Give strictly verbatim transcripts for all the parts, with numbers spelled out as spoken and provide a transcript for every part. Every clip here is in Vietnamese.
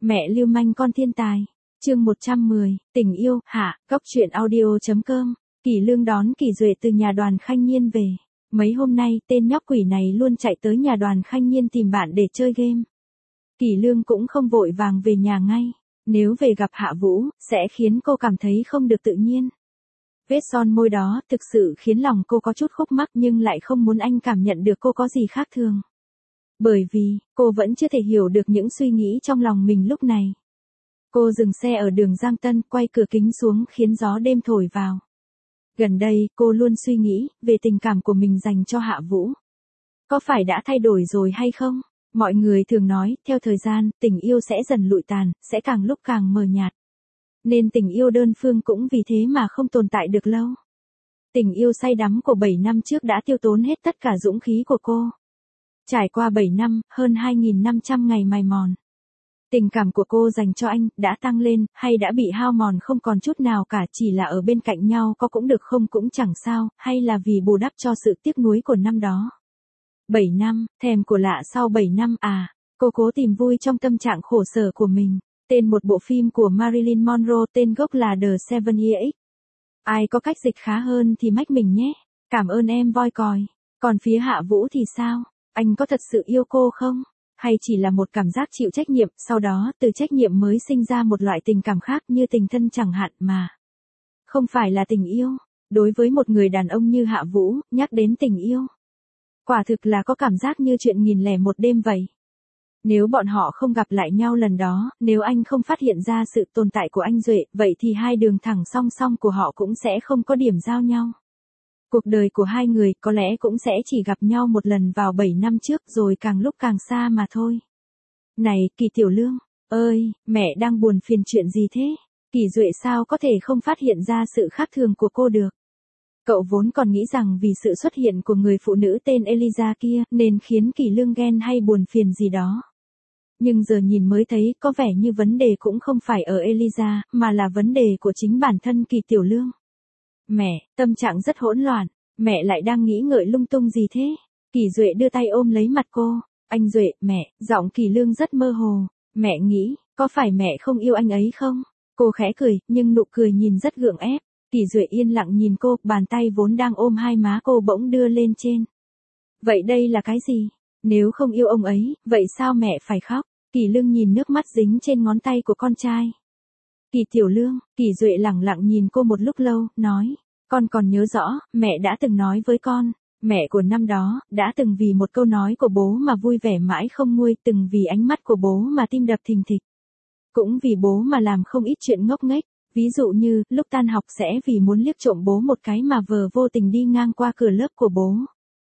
Mẹ lưu manh con thiên tài. Chương một trăm mười, tình yêu, hạ, góc truyện audio.com. Kỷ Lương đón Kỷ Duệ từ nhà Đoàn Khanh Nhiên về. Mấy hôm nay, tên nhóc quỷ này luôn chạy tới nhà Đoàn Khanh Nhiên tìm bạn để chơi game. Kỷ Lương cũng không vội vàng về nhà ngay. Nếu về gặp Hạ Vũ, sẽ khiến cô cảm thấy không được tự nhiên. Vết son môi đó thực sự khiến lòng cô có chút khúc mắc nhưng lại không muốn anh cảm nhận được cô có gì khác thường. Bởi vì, cô vẫn chưa thể hiểu được những suy nghĩ trong lòng mình lúc này. Cô dừng xe ở đường Giang Tân, quay cửa kính xuống khiến gió đêm thổi vào. Gần đây, cô luôn suy nghĩ về tình cảm của mình dành cho Hạ Vũ. Có phải đã thay đổi rồi hay không? Mọi người thường nói, theo thời gian, tình yêu sẽ dần lụi tàn, sẽ càng lúc càng mờ nhạt. Nên tình yêu đơn phương cũng vì thế mà không tồn tại được lâu. Tình yêu say đắm của bảy năm trước đã tiêu tốn hết tất cả dũng khí của cô. Trải qua bảy năm, hơn hai nghìn năm trăm ngày mài mòn. Tình cảm của cô dành cho anh đã tăng lên, hay đã bị hao mòn không còn chút nào cả, chỉ là ở bên cạnh nhau có cũng được không cũng chẳng sao, hay là vì bù đắp cho sự tiếc nuối của năm đó. bảy năm, thèm của lạ sau bảy năm à, cô cố tìm vui trong tâm trạng khổ sở của mình. Tên một bộ phim của Marilyn Monroe tên gốc là The Seven Years. Ai có cách dịch khá hơn thì mách mình nhé. Cảm ơn em voi còi. Còn phía Hạ Vũ thì sao? Anh có thật sự yêu cô không? Hay chỉ là một cảm giác chịu trách nhiệm, sau đó từ trách nhiệm mới sinh ra một loại tình cảm khác như tình thân chẳng hạn mà. Không phải là tình yêu. Đối với một người đàn ông như Hạ Vũ, nhắc đến tình yêu. Quả thực là có cảm giác như chuyện nghìn lẻ một đêm vậy. Nếu bọn họ không gặp lại nhau lần đó, nếu anh không phát hiện ra sự tồn tại của anh Duệ, vậy thì hai đường thẳng song song của họ cũng sẽ không có điểm giao nhau. Cuộc đời của hai người có lẽ cũng sẽ chỉ gặp nhau một lần vào bảy năm trước rồi càng lúc càng xa mà thôi. Này, Kỳ Tiểu Lương, ơi, mẹ đang buồn phiền chuyện gì thế? Kỳ Duệ sao có thể không phát hiện ra sự khác thường của cô được? Cậu vốn còn nghĩ rằng vì sự xuất hiện của người phụ nữ tên Eliza kia nên khiến Kỳ Lương ghen hay buồn phiền gì đó. Nhưng giờ nhìn mới thấy có vẻ như vấn đề cũng không phải ở Eliza, mà là vấn đề của chính bản thân Kỳ Tiểu Lương. Mẹ, tâm trạng rất hỗn loạn, mẹ lại đang nghĩ ngợi lung tung gì thế? Kỳ Duệ đưa tay ôm lấy mặt cô. Anh Duệ, mẹ, giọng Kỳ Lương rất mơ hồ. Mẹ nghĩ, có phải mẹ không yêu anh ấy không? Cô khẽ cười, nhưng nụ cười nhìn rất gượng ép. Kỳ Duệ yên lặng nhìn cô, bàn tay vốn đang ôm hai má cô bỗng đưa lên trên. Vậy đây là cái gì? Nếu không yêu ông ấy, vậy sao mẹ phải khóc? Kỳ Lương nhìn nước mắt dính trên ngón tay của con trai. Kỳ Tiểu Lương, Kỳ Duệ lẳng lặng nhìn cô một lúc lâu, nói. Con còn nhớ rõ, mẹ đã từng nói với con. Mẹ của năm đó, đã từng vì một câu nói của bố mà vui vẻ mãi không nguôi, từng vì ánh mắt của bố mà tim đập thình thịch. Cũng vì bố mà làm không ít chuyện ngốc nghếch. Ví dụ như, lúc tan học sẽ vì muốn liếc trộm bố một cái mà vờ vô tình đi ngang qua cửa lớp của bố.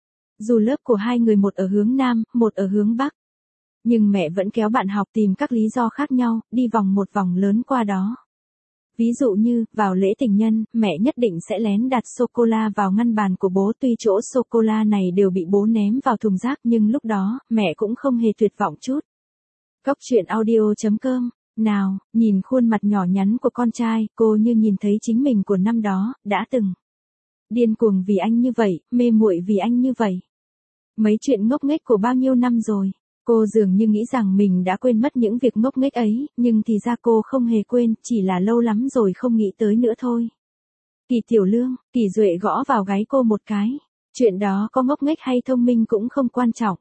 Dù lớp của hai người một ở hướng Nam, một ở hướng Bắc. Nhưng mẹ vẫn kéo bạn học tìm các lý do khác nhau, đi vòng một vòng lớn qua đó. Ví dụ như, vào lễ tình nhân, mẹ nhất định sẽ lén đặt sô-cô-la vào ngăn bàn của bố, tuy chỗ sô-cô-la này đều bị bố ném vào thùng rác nhưng lúc đó, mẹ cũng không hề tuyệt vọng chút. Góc truyện audio.com. Nào, nhìn khuôn mặt nhỏ nhắn của con trai, cô như nhìn thấy chính mình của năm đó, đã từng điên cuồng vì anh như vậy, mê muội vì anh như vậy. Mấy chuyện ngốc nghếch của bao nhiêu năm rồi. Cô dường như nghĩ rằng mình đã quên mất những việc ngốc nghếch ấy, nhưng thì ra cô không hề quên, chỉ là lâu lắm rồi không nghĩ tới nữa thôi. Kỳ Tiểu Lương, Kỳ Duệ gõ vào gáy cô một cái. Chuyện đó có ngốc nghếch hay thông minh cũng không quan trọng.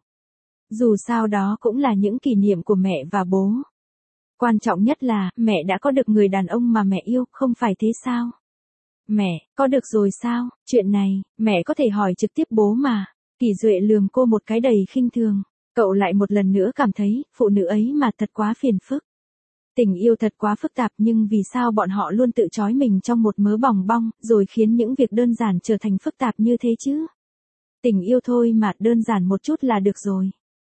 Dù sao đó cũng là những kỷ niệm của mẹ và bố. Quan trọng nhất là, mẹ đã có được người đàn ông mà mẹ yêu, không phải thế sao? Mẹ, có được rồi sao? Chuyện này, mẹ có thể hỏi trực tiếp bố mà. Kỳ Duệ lườm cô một cái đầy khinh thường. Cậu lại một lần nữa cảm thấy, phụ nữ ấy mà thật quá phiền phức. Tình yêu thật quá phức tạp nhưng vì sao bọn họ luôn tự trói mình trong một mớ bòng bong, rồi khiến những việc đơn giản trở thành phức tạp như thế chứ? Tình yêu thôi mà, đơn giản một chút là được rồi.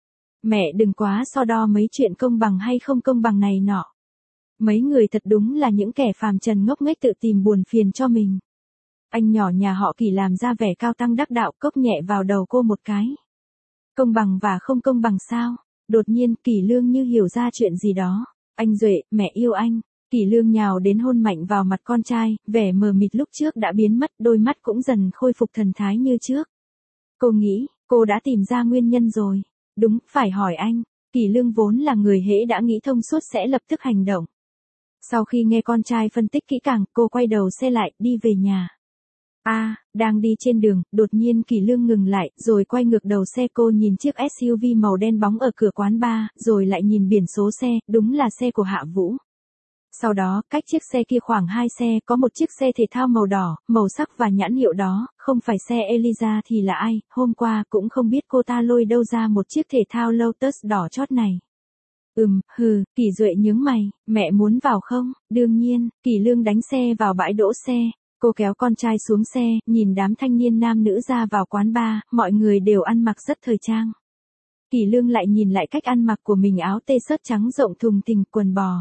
Mẹ đừng quá so đo mấy chuyện công bằng hay không công bằng này nọ. Mấy người thật đúng là những kẻ phàm trần ngốc nghếch tự tìm buồn phiền cho mình. Anh nhỏ nhà họ Kỳ làm ra vẻ cao tăng đắc đạo, cốc nhẹ vào đầu cô một cái. Công bằng và không công bằng sao? Đột nhiên, Kỳ Lương như hiểu ra chuyện gì đó. Anh Duệ, mẹ yêu anh. Kỳ Lương nhào đến hôn mạnh vào mặt con trai, vẻ mờ mịt lúc trước đã biến mất, đôi mắt cũng dần khôi phục thần thái như trước. Cô nghĩ, cô đã tìm ra nguyên nhân rồi. Đúng, phải hỏi anh. Kỷ Lương vốn là người hễ đã nghĩ thông suốt sẽ lập tức hành động. Sau khi nghe con trai phân tích kỹ càng, cô quay đầu xe lại, đi về nhà. A, à, đang đi trên đường, đột nhiên Kỷ Lương ngừng lại, rồi quay ngược đầu xe. Cô nhìn chiếc ét u vê màu đen bóng ở cửa quán bar, rồi lại nhìn biển số xe, đúng là xe của Hạ Vũ. Sau đó, cách chiếc xe kia khoảng hai xe, có một chiếc xe thể thao màu đỏ, màu sắc và nhãn hiệu đó, không phải xe Eliza thì là ai, hôm qua cũng không biết cô ta lôi đâu ra một chiếc thể thao Lotus đỏ chót này. Ừm, hừ, Kỷ Duệ nhướng mày, mẹ muốn vào không? Đương nhiên, Kỷ Lương đánh xe vào bãi đỗ xe. Cô kéo con trai xuống xe, nhìn đám thanh niên nam nữ ra vào quán bar, mọi người đều ăn mặc rất thời trang. Kỷ Lương lại nhìn lại cách ăn mặc của mình, áo t-shirt trắng rộng thùng thình, quần bò.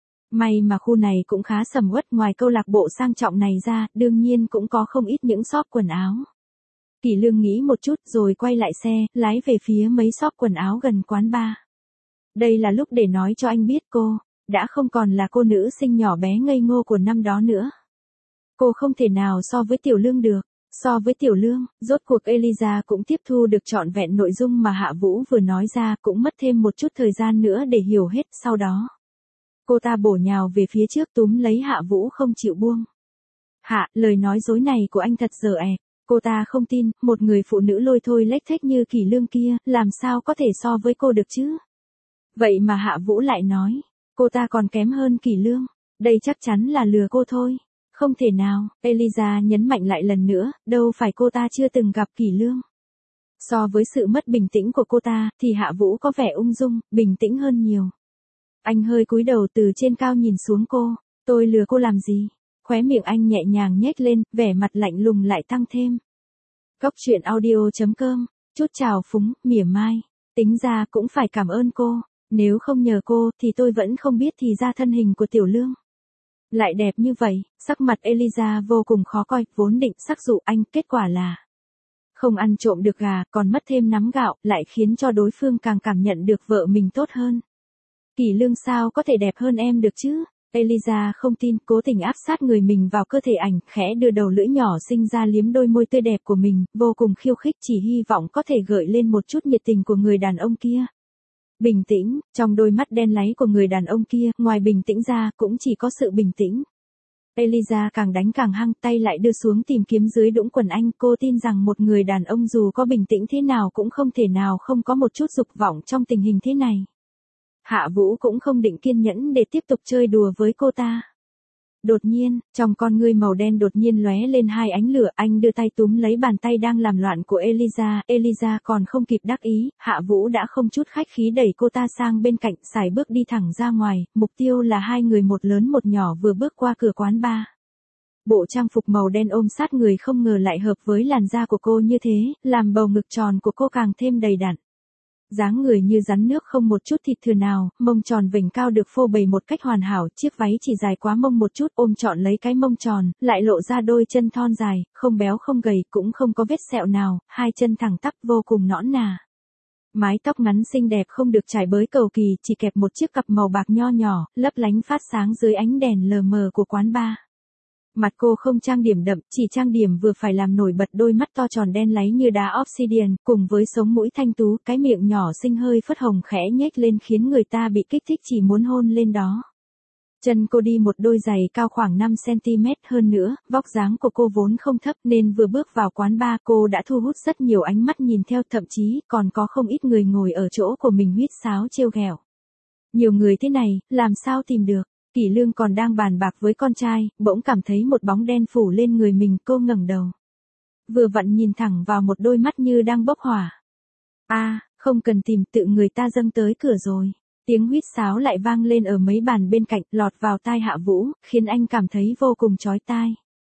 May mà khu này cũng khá sầm uất, ngoài câu lạc bộ sang trọng này ra, đương nhiên cũng có không ít những shop quần áo. Kỷ Lương nghĩ một chút rồi quay lại xe, lái về phía mấy shop quần áo gần quán bar. Đây là lúc để nói cho anh biết cô đã không còn là cô nữ sinh nhỏ bé ngây ngô của năm đó nữa. Cô không thể nào so với Tiểu Lương được. So với Tiểu Lương, rốt cuộc Eliza cũng tiếp thu được trọn vẹn nội dung mà Hạ Vũ vừa nói ra, cũng mất thêm một chút thời gian nữa để hiểu hết. Sau đó, cô ta bổ nhào về phía trước túm lấy Hạ Vũ không chịu buông. Hạ, lời nói dối này của anh thật dở ẹc. Cô ta không tin, một người phụ nữ lôi thôi lếch thếch như Kỷ Lương kia, làm sao có thể so với cô được chứ? Vậy mà Hạ Vũ lại nói, cô ta còn kém hơn Kỷ Lương. Đây chắc chắn là lừa cô thôi. Không thể nào, Eliza nhấn mạnh lại lần nữa, đâu phải cô ta chưa từng gặp Kỷ Lương. So với sự mất bình tĩnh của cô ta, thì Hạ Vũ có vẻ ung dung, bình tĩnh hơn nhiều. Anh hơi cúi đầu từ trên cao nhìn xuống cô, tôi lừa cô làm gì? Khóe miệng anh nhẹ nhàng nhếch lên, vẻ mặt lạnh lùng lại tăng thêm. Góc truyện audio chấm com, chút chào phúng, mỉa mai. Tính ra cũng phải cảm ơn cô, nếu không nhờ cô thì tôi vẫn không biết thì ra thân hình của Tiểu Lương lại đẹp như vậy. Sắc mặt Eliza vô cùng khó coi, vốn định sắc dụ anh, kết quả là không ăn trộm được gà, còn mất thêm nắm gạo, lại khiến cho đối phương càng cảm nhận được vợ mình tốt hơn. Kỷ Lương sao có thể đẹp hơn em được chứ? Eliza không tin, cố tình áp sát người mình vào cơ thể ảnh, khẽ đưa đầu lưỡi nhỏ xinh ra liếm đôi môi tươi đẹp của mình, vô cùng khiêu khích, chỉ hy vọng có thể gợi lên một chút nhiệt tình của người đàn ông kia. Bình tĩnh, trong đôi mắt đen láy của người đàn ông kia, ngoài bình tĩnh ra, cũng chỉ có sự bình tĩnh. Eliza càng đánh càng hăng, tay lại đưa xuống tìm kiếm dưới đũng quần anh. Cô tin rằng một người đàn ông dù có bình tĩnh thế nào cũng không thể nào không có một chút dục vọng trong tình hình thế này. Hạ Vũ cũng không định kiên nhẫn để tiếp tục chơi đùa với cô ta. Đột nhiên, trong con ngươi màu đen đột nhiên lóe lên hai ánh lửa, anh đưa tay túm lấy bàn tay đang làm loạn của Eliza. Eliza còn không kịp đắc ý, Hạ Vũ đã không chút khách khí đẩy cô ta sang bên cạnh, sải bước đi thẳng ra ngoài, mục tiêu là hai người một lớn một nhỏ vừa bước qua cửa quán bar. Bộ trang phục màu đen ôm sát người không ngờ lại hợp với làn da của cô như thế, làm bầu ngực tròn của cô càng thêm đầy đặn. Dáng người như rắn nước không một chút thịt thừa nào, mông tròn vểnh cao được phô bày một cách hoàn hảo, chiếc váy chỉ dài quá mông một chút, ôm trọn lấy cái mông tròn, lại lộ ra đôi chân thon dài, không béo không gầy, cũng không có vết sẹo nào, hai chân thẳng tắp vô cùng nõn nà. Mái tóc ngắn xinh đẹp không được trải bới cầu kỳ, chỉ kẹp một chiếc cặp màu bạc nho nhỏ, lấp lánh phát sáng dưới ánh đèn lờ mờ của quán bar. Mặt cô không trang điểm đậm, chỉ trang điểm vừa phải làm nổi bật đôi mắt to tròn đen láy như đá obsidian, cùng với sống mũi thanh tú, cái miệng nhỏ xinh hơi phớt hồng khẽ nhếch lên khiến người ta bị kích thích chỉ muốn hôn lên đó. Chân cô đi một đôi giày cao khoảng năm xăng-ti-mét, hơn nữa, vóc dáng của cô vốn không thấp nên vừa bước vào quán bar cô đã thu hút rất nhiều ánh mắt nhìn theo, thậm chí còn có không ít người ngồi ở chỗ của mình huýt sáo trêu ghẹo. Nhiều người thế này, làm sao tìm được? Kỷ Lương còn đang bàn bạc với con trai, bỗng cảm thấy một bóng đen phủ lên người mình, cô ngẩng đầu. Vừa vặn nhìn thẳng vào một đôi mắt như đang bốc hỏa. A, à, không cần tìm, tự người ta dâng tới cửa rồi. Tiếng huýt sáo lại vang lên ở mấy bàn bên cạnh, lọt vào tai Hạ Vũ, khiến anh cảm thấy vô cùng chói tai.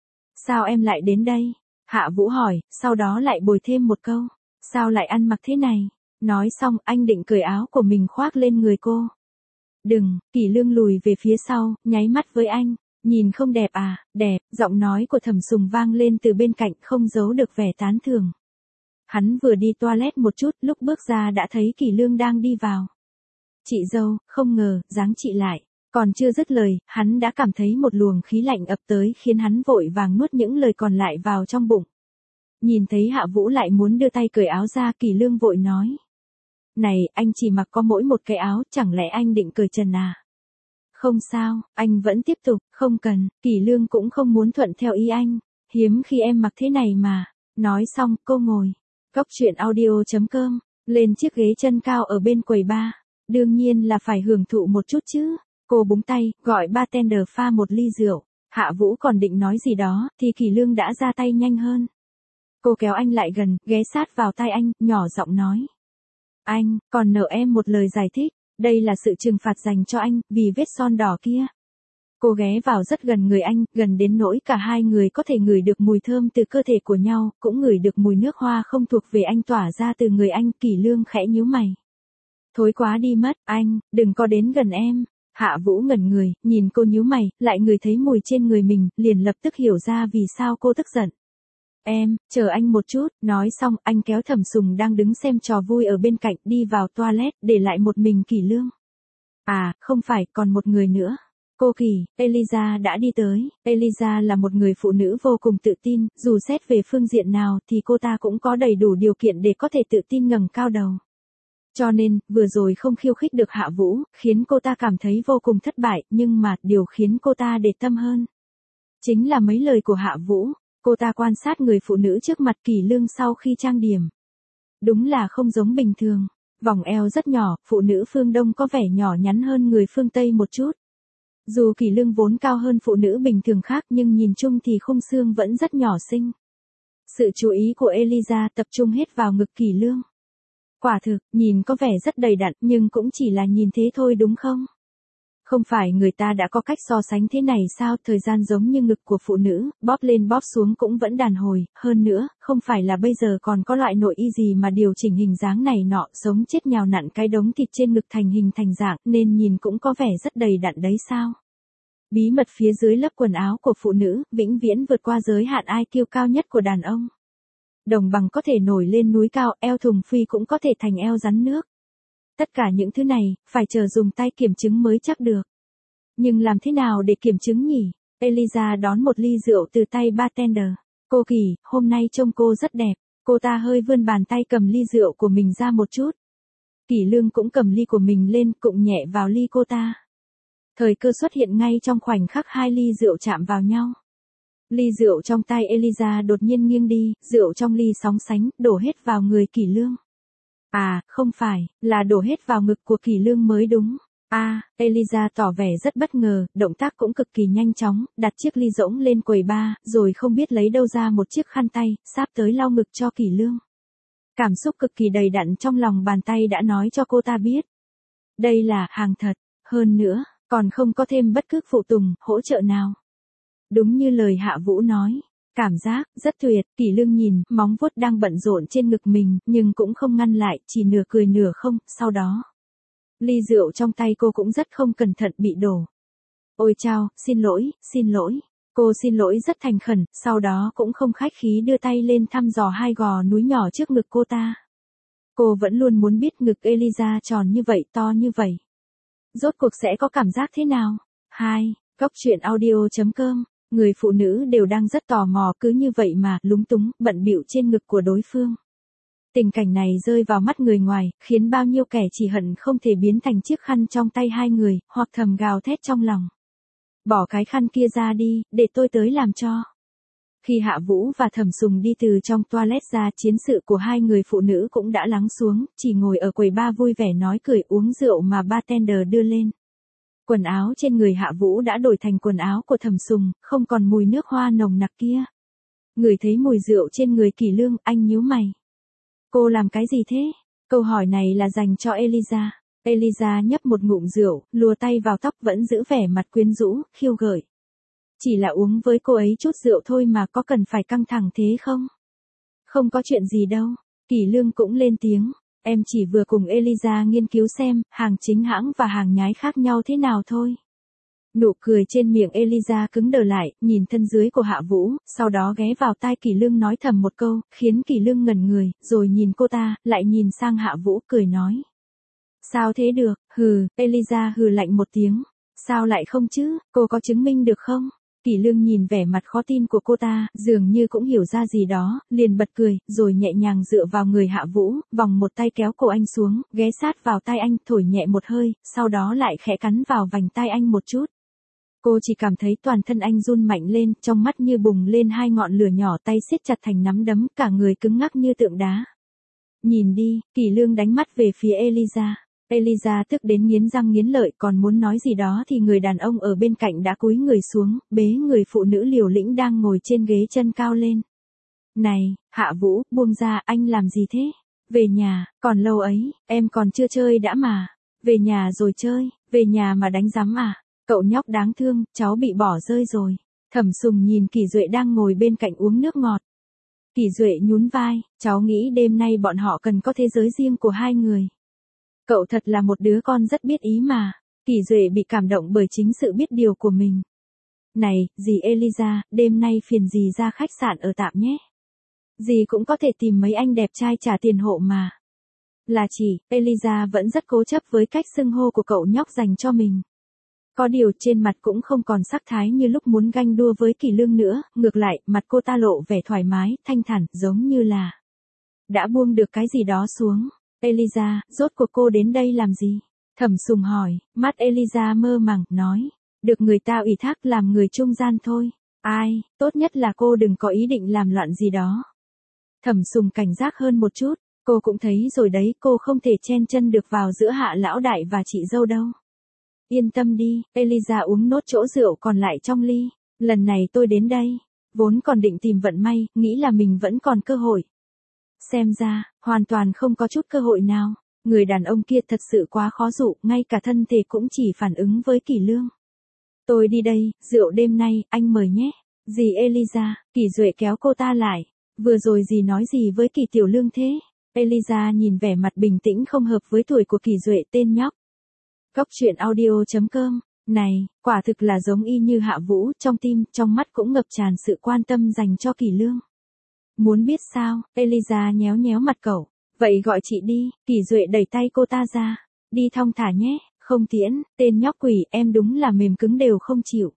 Sao em lại đến đây? Hạ Vũ hỏi, sau đó lại bồi thêm một câu. Sao lại ăn mặc thế này? Nói xong, anh định cởi áo của mình khoác lên người cô. Đừng, Kỷ Lương lùi về phía sau, nháy mắt với anh. Nhìn không đẹp à? Đẹp, giọng nói của Thẩm Sùng vang lên từ bên cạnh, không giấu được vẻ tán thưởng. Hắn vừa đi toilet một chút, lúc bước ra đã thấy Kỷ Lương đang đi vào. Chị dâu, không ngờ, dáng chị lại. Còn chưa dứt lời, hắn đã cảm thấy một luồng khí lạnh ập tới khiến hắn vội vàng nuốt những lời còn lại vào trong bụng. Nhìn thấy Hạ Vũ lại muốn đưa tay cởi áo ra, Kỷ Lương vội nói. Này, anh chỉ mặc có mỗi một cái áo, chẳng lẽ anh định cởi trần à? Không sao, anh vẫn tiếp tục, không cần, Kỷ Lương cũng không muốn thuận theo ý anh. Hiếm khi em mặc thế này mà. Nói xong, cô ngồi. Góc chuyện audio.com, lên chiếc ghế chân cao ở bên quầy bar. Đương nhiên là phải hưởng thụ một chút chứ. Cô búng tay, gọi bartender pha một ly rượu. Hạ Vũ còn định nói gì đó, thì Kỷ Lương đã ra tay nhanh hơn. Cô kéo anh lại gần, ghé sát vào tai anh, nhỏ giọng nói. Anh, còn nợ em một lời giải thích. Đây là sự trừng phạt dành cho anh, vì vết son đỏ kia. Cô ghé vào rất gần người anh, gần đến nỗi cả hai người có thể ngửi được mùi thơm từ cơ thể của nhau, cũng ngửi được mùi nước hoa không thuộc về anh tỏa ra từ người anh. Kỷ Lương khẽ nhíu mày. Thối quá đi mất, anh, đừng có đến gần em. Hạ Vũ ngẩn người, nhìn cô nhíu mày, lại ngửi thấy mùi trên người mình, liền lập tức hiểu ra vì sao cô tức giận. Em, chờ anh một chút, nói xong, anh kéo Thẩm Sùng đang đứng xem trò vui ở bên cạnh đi vào toilet, để lại một mình Kỷ Lương. À, không phải, còn một người nữa. Cô Kỳ, Eliza đã đi tới. Eliza là một người phụ nữ vô cùng tự tin, dù xét về phương diện nào thì cô ta cũng có đầy đủ điều kiện để có thể tự tin ngẩng cao đầu. Cho nên, vừa rồi không khiêu khích được Hạ Vũ, khiến cô ta cảm thấy vô cùng thất bại, nhưng mà, điều khiến cô ta để tâm hơn. Chính là mấy lời của Hạ Vũ. Cô ta quan sát người phụ nữ trước mặt Kỷ Lương sau khi trang điểm. Đúng là không giống bình thường. Vòng eo rất nhỏ, phụ nữ phương Đông có vẻ nhỏ nhắn hơn người phương Tây một chút. Dù Kỷ Lương vốn cao hơn phụ nữ bình thường khác nhưng nhìn chung thì khung xương vẫn rất nhỏ xinh. Sự chú ý của Eliza tập trung hết vào ngực Kỷ Lương. Quả thực, nhìn có vẻ rất đầy đặn nhưng cũng chỉ là nhìn thế thôi đúng không? Không phải người ta đã có cách so sánh thế này sao, thời gian giống như ngực của phụ nữ, bóp lên bóp xuống cũng vẫn đàn hồi, hơn nữa, không phải là bây giờ còn có loại nội y gì mà điều chỉnh hình dáng này nọ, sống chết nhào nặn cái đống thịt trên ngực thành hình thành dạng, nên nhìn cũng có vẻ rất đầy đặn đấy sao. Bí mật phía dưới lớp quần áo của phụ nữ, vĩnh viễn vượt qua giới hạn I Q cao nhất của đàn ông. Đồng bằng có thể nổi lên núi cao, eo thùng phi cũng có thể thành eo rắn nước. Tất cả những thứ này, phải chờ dùng tay kiểm chứng mới chắc được. Nhưng làm thế nào để kiểm chứng nhỉ? Eliza đón một ly rượu từ tay bartender. Cô Kỳ, hôm nay trông cô rất đẹp. Cô ta hơi vươn bàn tay cầm ly rượu của mình ra một chút. Kỷ Lương cũng cầm ly của mình lên, cụng nhẹ vào ly cô ta. Thời cơ xuất hiện ngay trong khoảnh khắc hai ly rượu chạm vào nhau. Ly rượu trong tay Eliza đột nhiên nghiêng đi, rượu trong ly sóng sánh, đổ hết vào người Kỷ Lương. À, không phải, là đổ hết vào ngực của Kỷ Lương mới đúng. À, Eliza tỏ vẻ rất bất ngờ, động tác cũng cực kỳ nhanh chóng, đặt chiếc ly rỗng lên quầy bar, rồi không biết lấy đâu ra một chiếc khăn tay, sáp tới lau ngực cho Kỷ Lương. Cảm xúc cực kỳ đầy đặn trong lòng bàn tay đã nói cho cô ta biết. Đây là hàng thật, hơn nữa, còn không có thêm bất cứ phụ tùng, hỗ trợ nào. Đúng như lời Hạ Vũ nói. Cảm giác, rất tuyệt, Kỷ Lương nhìn, móng vuốt đang bận rộn trên ngực mình, nhưng cũng không ngăn lại, chỉ nửa cười nửa không, sau đó. Ly rượu trong tay cô cũng rất không cẩn thận bị đổ. Ôi chao, xin lỗi, xin lỗi. Cô xin lỗi rất thành khẩn, sau đó cũng không khách khí đưa tay lên thăm dò hai gò núi nhỏ trước ngực cô ta. Cô vẫn luôn muốn biết ngực Eliza tròn như vậy, to như vậy. Rốt cuộc sẽ có cảm giác thế nào? hai. Góc chuyện audio.com. Người phụ nữ đều đang rất tò mò, cứ như vậy mà, lúng túng, bận bịu trên ngực của đối phương. Tình cảnh này rơi vào mắt người ngoài, khiến bao nhiêu kẻ chỉ hận không thể biến thành chiếc khăn trong tay hai người, hoặc thầm gào thét trong lòng. Bỏ cái khăn kia ra đi, để tôi tới làm cho. Khi Hạ Vũ và Thẩm Sùng đi từ trong toilet ra, chiến sự của hai người phụ nữ cũng đã lắng xuống, chỉ ngồi ở quầy bar vui vẻ nói cười uống rượu mà bartender đưa lên. Quần áo trên người Hạ Vũ đã đổi thành quần áo của Thẩm Sùng, không còn mùi nước hoa nồng nặc kia. Ngửi thấy mùi rượu trên người Kỷ Lương, anh nhíu mày. Cô làm cái gì thế? Câu hỏi này là dành cho Eliza. Eliza nhấp một ngụm rượu, lùa tay vào tóc vẫn giữ vẻ mặt quyến rũ, khiêu gợi. Chỉ là uống với cô ấy chút rượu thôi mà có cần phải căng thẳng thế không? Không có chuyện gì đâu. Kỷ Lương cũng lên tiếng. Em chỉ vừa cùng Eliza nghiên cứu xem, hàng chính hãng và hàng nhái khác nhau thế nào thôi. Nụ cười trên miệng Eliza cứng đờ lại, nhìn thân dưới của Hạ Vũ, sau đó ghé vào tai Kỷ Lương nói thầm một câu, khiến Kỷ Lương ngẩn người, rồi nhìn cô ta, lại nhìn sang Hạ Vũ cười nói. Sao thế được, hừ, Eliza hừ lạnh một tiếng. Sao lại không chứ, cô có chứng minh được không? Kỷ Lương nhìn vẻ mặt khó tin của cô ta, dường như cũng hiểu ra gì đó, liền bật cười, rồi nhẹ nhàng dựa vào người Hạ Vũ, vòng một tay kéo cổ anh xuống, ghé sát vào tai anh, thổi nhẹ một hơi, sau đó lại khẽ cắn vào vành tai anh một chút. Cô chỉ cảm thấy toàn thân anh run mạnh lên, trong mắt như bùng lên hai ngọn lửa nhỏ, tay siết chặt thành nắm đấm, cả người cứng ngắc như tượng đá. Nhìn đi, Kỷ Lương đánh mắt về phía Eliza. Eliza tức đến nghiến răng nghiến lợi, còn muốn nói gì đó thì người đàn ông ở bên cạnh đã cúi người xuống, bế người phụ nữ liều lĩnh đang ngồi trên ghế chân cao lên. Này, Hạ Vũ, buông ra, anh làm gì thế? Về nhà, còn lâu ấy, em còn chưa chơi đã mà. Về nhà rồi chơi, về nhà mà đánh rắm à? Cậu nhóc đáng thương, cháu bị bỏ rơi rồi. Thẩm Sùng nhìn Kỷ Duệ đang ngồi bên cạnh uống nước ngọt. Kỷ Duệ nhún vai, cháu nghĩ đêm nay bọn họ cần có thế giới riêng của hai người. Cậu thật là một đứa con rất biết ý mà. Kỷ Duệ bị cảm động bởi chính sự biết điều của mình. Này, dì Eliza, đêm nay phiền dì ra khách sạn ở tạm nhé. Dì cũng có thể tìm mấy anh đẹp trai trả tiền hộ mà. Là chỉ, Eliza vẫn rất cố chấp với cách xưng hô của cậu nhóc dành cho mình. Có điều trên mặt cũng không còn sắc thái như lúc muốn ganh đua với Kỷ Lương nữa, ngược lại, mặt cô ta lộ vẻ thoải mái, thanh thản, giống như là đã buông được cái gì đó xuống. Eliza, rốt cuộc cô đến đây làm gì? Thẩm Sùng hỏi, mắt Eliza mơ màng, nói, được người ta ủy thác làm người trung gian thôi. Ai, tốt nhất là cô đừng có ý định làm loạn gì đó. Thẩm Sùng cảnh giác hơn một chút, cô cũng thấy rồi đấy, cô không thể chen chân được vào giữa Hạ lão đại và chị dâu đâu. Yên tâm đi, Eliza uống nốt chỗ rượu còn lại trong ly. Lần này tôi đến đây, vốn còn định tìm vận may, nghĩ là mình vẫn còn cơ hội. Xem ra, hoàn toàn không có chút cơ hội nào. Người đàn ông kia thật sự quá khó dụ, ngay cả thân thể cũng chỉ phản ứng với Kỷ Lương. Tôi đi đây, rượu đêm nay, anh mời nhé. Dì Eliza, Kỷ Duệ kéo cô ta lại. Vừa rồi dì nói gì với Kỷ Tiểu Lương thế? Eliza nhìn vẻ mặt bình tĩnh không hợp với tuổi của Kỷ Duệ tên nhóc. Góc truyện audio chấm com, này, quả thực là giống y như Hạ Vũ, trong tim, trong mắt cũng ngập tràn sự quan tâm dành cho Kỷ Lương. Muốn biết sao? Eliza nhéo nhéo mặt cậu. Vậy gọi chị đi. Kỷ Duệ đẩy tay cô ta ra. Đi thong thả nhé, không tiễn, tên nhóc quỷ, em đúng là mềm cứng đều không chịu.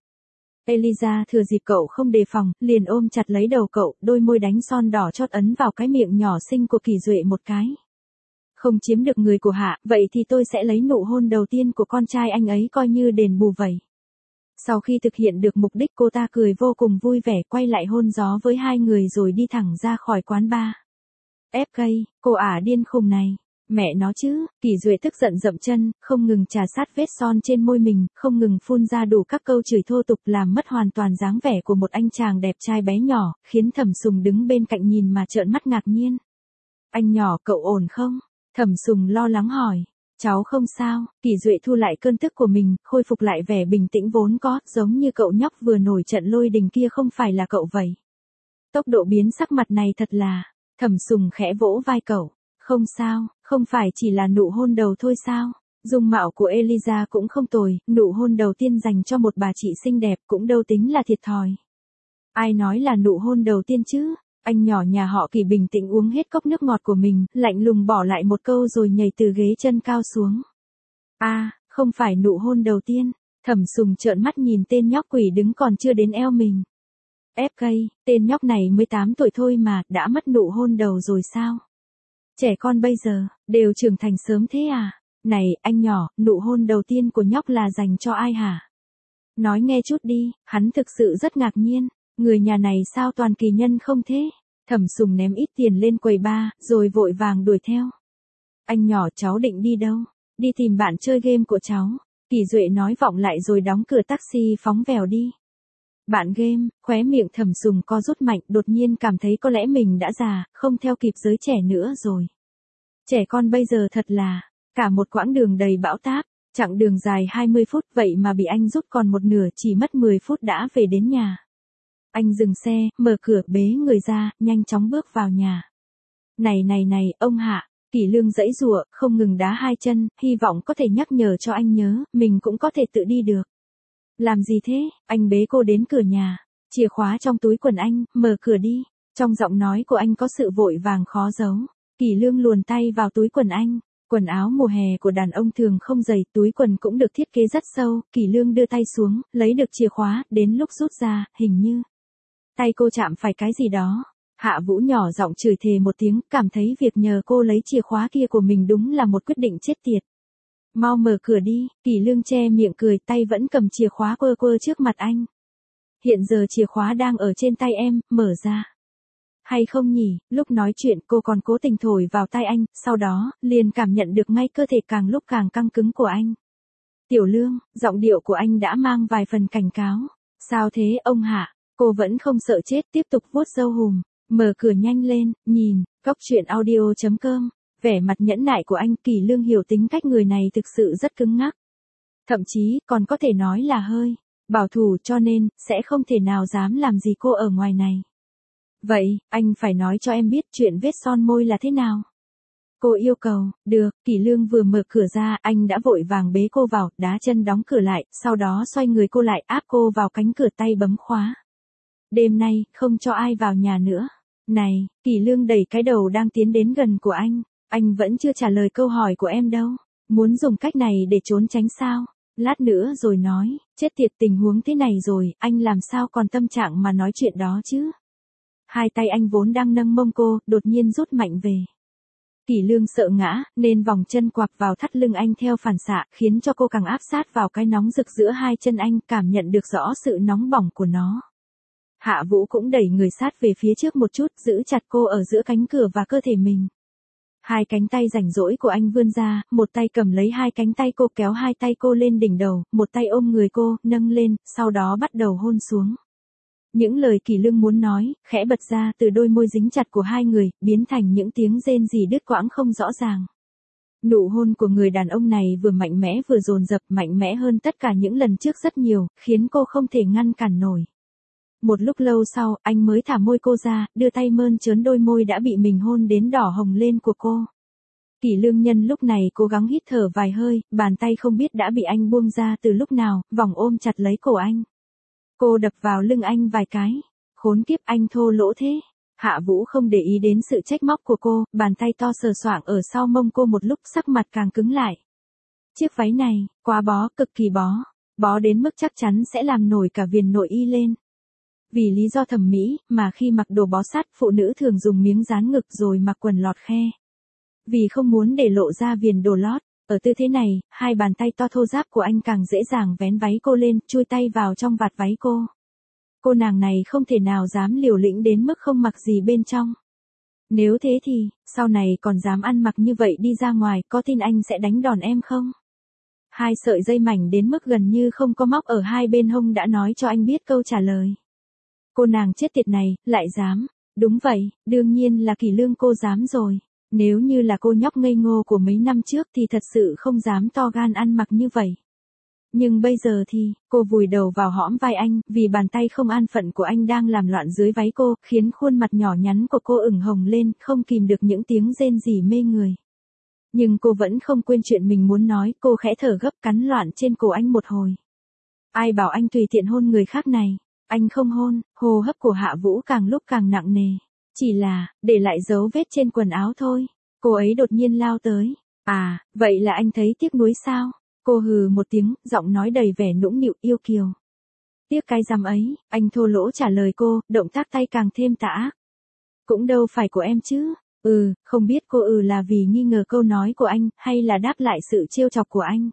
Eliza thừa dịp cậu không đề phòng, liền ôm chặt lấy đầu cậu, đôi môi đánh son đỏ chót ấn vào cái miệng nhỏ xinh của Kỷ Duệ một cái. Không chiếm được người của Hạ, vậy thì tôi sẽ lấy nụ hôn đầu tiên của con trai anh ấy coi như đền bù vậy. Sau khi thực hiện được mục đích, cô ta cười vô cùng vui vẻ, quay lại hôn gió với hai người rồi đi thẳng ra khỏi quán bar. ép ca, cô ả điên khùng này. Mẹ nó chứ, Kỷ Duệ tức giận dậm chân, không ngừng trà sát vết son trên môi mình, không ngừng phun ra đủ các câu chửi thô tục làm mất hoàn toàn dáng vẻ của một anh chàng đẹp trai bé nhỏ, khiến Thẩm Sùng đứng bên cạnh nhìn mà trợn mắt ngạc nhiên. Anh nhỏ, cậu ổn không? Thẩm Sùng lo lắng hỏi. Cháu không sao. Kỷ Duệ thu lại cơn tức của mình, khôi phục lại vẻ bình tĩnh vốn có, giống như cậu nhóc vừa nổi trận lôi đình kia không phải là cậu vậy. Tốc độ biến sắc mặt này thật là. Thẩm Sùng khẽ vỗ vai cậu. Không sao, không phải chỉ là nụ hôn đầu thôi sao? Dung mạo của Eliza cũng không tồi, nụ hôn đầu tiên dành cho một bà chị xinh đẹp cũng đâu tính là thiệt thòi. Ai nói là nụ hôn đầu tiên chứ? Anh nhỏ nhà họ Kỷ bình tĩnh uống hết cốc nước ngọt của mình, lạnh lùng bỏ lại một câu rồi nhảy từ ghế chân cao xuống. A, à, không phải nụ hôn đầu tiên. Thẩm Sùng trợn mắt nhìn tên nhóc quỷ đứng còn chưa đến eo mình. ép ca, tên nhóc này mới tám tuổi thôi mà, đã mất nụ hôn đầu rồi sao? Trẻ con bây giờ, đều trưởng thành sớm thế à? Này, anh nhỏ, nụ hôn đầu tiên của nhóc là dành cho ai hả? Nói nghe chút đi, hắn thực sự rất ngạc nhiên. Người nhà này sao toàn kỳ nhân không thế? Thẩm Sùng ném ít tiền lên quầy bar, rồi vội vàng đuổi theo. Anh nhỏ, cháu định đi đâu? Đi tìm bạn chơi game của cháu. Kỷ Duệ nói vọng lại rồi đóng cửa taxi phóng vèo đi. Bạn game, khóe miệng Thẩm Sùng co rút mạnh, đột nhiên cảm thấy có lẽ mình đã già, không theo kịp giới trẻ nữa rồi. Trẻ con bây giờ thật là, cả một quãng đường đầy bão táp, chặng đường dài hai mươi phút vậy mà bị anh rút còn một nửa, chỉ mất mười phút đã về đến nhà. Anh dừng xe, mở cửa, bế người ra, nhanh chóng bước vào nhà. Này này này, ông Hạ, Kỷ Lương giãy giụa, không ngừng đá hai chân, hy vọng có thể nhắc nhở cho anh nhớ, mình cũng có thể tự đi được. Làm gì thế? Anh bế cô đến cửa nhà, chìa khóa trong túi quần anh, mở cửa đi. Trong giọng nói của anh có sự vội vàng khó giấu. Kỷ Lương luồn tay vào túi quần anh, Quần áo mùa hè của đàn ông thường không dày, túi quần cũng được thiết kế rất sâu, Kỷ Lương đưa tay xuống, lấy được chìa khóa, đến lúc rút ra, hình như tay cô chạm phải cái gì đó. Hạ Vũ nhỏ giọng chửi thề một tiếng, cảm thấy việc nhờ cô lấy chìa khóa kia của mình đúng là một quyết định chết tiệt. Mau mở cửa đi, Kỷ Lương che miệng cười, tay vẫn cầm chìa khóa quơ quơ trước mặt anh. Hiện giờ chìa khóa đang ở trên tay em, mở ra. Hay không nhỉ, lúc nói chuyện cô còn cố tình thổi vào tai anh, sau đó, liền cảm nhận được ngay cơ thể càng lúc càng căng cứng của anh. Tiểu Lương, giọng điệu của anh đã mang vài phần cảnh cáo. Sao thế ông Hạ, cô vẫn không sợ chết, tiếp tục vuốt râu hùm. Mở cửa nhanh lên, nhìn, góc chuyện audio chấm com. Vẻ mặt nhẫn nại của anh, Kỷ Lương hiểu tính cách người này thực sự rất cứng ngắc. Thậm chí, còn có thể nói là hơi bảo thủ, cho nên, sẽ không thể nào dám làm gì cô ở ngoài này. Vậy, anh phải nói cho em biết chuyện vết son môi là thế nào. Cô yêu cầu, được, Kỷ Lương vừa mở cửa ra, anh đã vội vàng bế cô vào, đá chân đóng cửa lại, sau đó xoay người cô lại, áp cô vào cánh cửa, tay bấm khóa. Đêm nay, không cho ai vào nhà nữa. Này, Kỷ Lương đẩy cái đầu đang tiến đến gần của anh. Anh vẫn chưa trả lời câu hỏi của em đâu. Muốn dùng cách này để trốn tránh sao? Lát nữa rồi nói, chết tiệt, tình huống thế này rồi, anh làm sao còn tâm trạng mà nói chuyện đó chứ? Hai tay anh vốn đang nâng mông cô, đột nhiên rút mạnh về. Kỷ Lương sợ ngã, nên vòng chân quặp vào thắt lưng anh theo phản xạ, khiến cho cô càng áp sát vào cái nóng rực giữa hai chân anh, cảm nhận được rõ sự nóng bỏng của nó. Hạ Vũ cũng đẩy người sát về phía trước một chút, giữ chặt cô ở giữa cánh cửa và cơ thể mình. Hai cánh tay rảnh rỗi của anh vươn ra, một tay cầm lấy hai cánh tay cô, kéo hai tay cô lên đỉnh đầu, một tay ôm người cô, nâng lên, sau đó bắt đầu hôn xuống. Những lời Kỷ Lương muốn nói, khẽ bật ra từ đôi môi dính chặt của hai người, biến thành những tiếng rên rỉ đứt quãng không rõ ràng. Nụ hôn của người đàn ông này vừa mạnh mẽ vừa dồn dập, mạnh mẽ hơn tất cả những lần trước rất nhiều, khiến cô không thể ngăn cản nổi. Một lúc lâu sau, anh mới thả môi cô ra, đưa tay mơn trớn đôi môi đã bị mình hôn đến đỏ hồng lên của cô. Kỷ Lương nhân lúc này cố gắng hít thở vài hơi, bàn tay không biết đã bị anh buông ra từ lúc nào, vòng ôm chặt lấy cổ anh. Cô đập vào lưng anh vài cái. Khốn kiếp, anh thô lỗ thế. Hạ Vũ không để ý đến sự trách móc của cô, bàn tay to sờ soạng ở sau mông cô một lúc, sắc mặt càng cứng lại. Chiếc váy này, quá bó, cực kỳ bó. Bó đến mức chắc chắn sẽ làm nổi cả viền nội y lên. Vì lý do thẩm mỹ, mà khi mặc đồ bó sát, phụ nữ thường dùng miếng dán ngực rồi mặc quần lọt khe. Vì không muốn để lộ ra viền đồ lót, ở tư thế này, hai bàn tay to thô ráp của anh càng dễ dàng vén váy cô lên, chui tay vào trong vạt váy cô. Cô nàng này không thể nào dám liều lĩnh đến mức không mặc gì bên trong. Nếu thế thì, sau này còn dám ăn mặc như vậy đi ra ngoài, có tin anh sẽ đánh đòn em không? Hai sợi dây mảnh đến mức gần như không có móc ở hai bên hông đã nói cho anh biết câu trả lời. Cô nàng chết tiệt này, lại dám. Đúng vậy, đương nhiên là Kỷ Lương cô dám rồi. Nếu như là cô nhóc ngây ngô của mấy năm trước thì thật sự không dám to gan ăn mặc như vậy. Nhưng bây giờ thì, cô vùi đầu vào hõm vai anh, vì bàn tay không an phận của anh đang làm loạn dưới váy cô, khiến khuôn mặt nhỏ nhắn của cô ửng hồng lên, không kìm được những tiếng rên rỉ mê người. Nhưng cô vẫn không quên chuyện mình muốn nói, cô khẽ thở gấp cắn loạn trên cổ anh một hồi. Ai bảo anh tùy tiện hôn người khác này, anh không hôn, hô hấp của Hạ Vũ càng lúc càng nặng nề. Chỉ là, để lại dấu vết trên quần áo thôi. Cô ấy đột nhiên lao tới. À, vậy là anh thấy tiếc nuối sao? Cô hừ một tiếng, giọng nói đầy vẻ nũng nịu yêu kiều. Tiếc cái rắm ấy, anh thô lỗ trả lời cô, động tác tay càng thêm tà ác. Cũng đâu phải của em chứ. Ừ, không biết cô ừ là vì nghi ngờ câu nói của anh, hay là đáp lại sự trêu chọc của anh.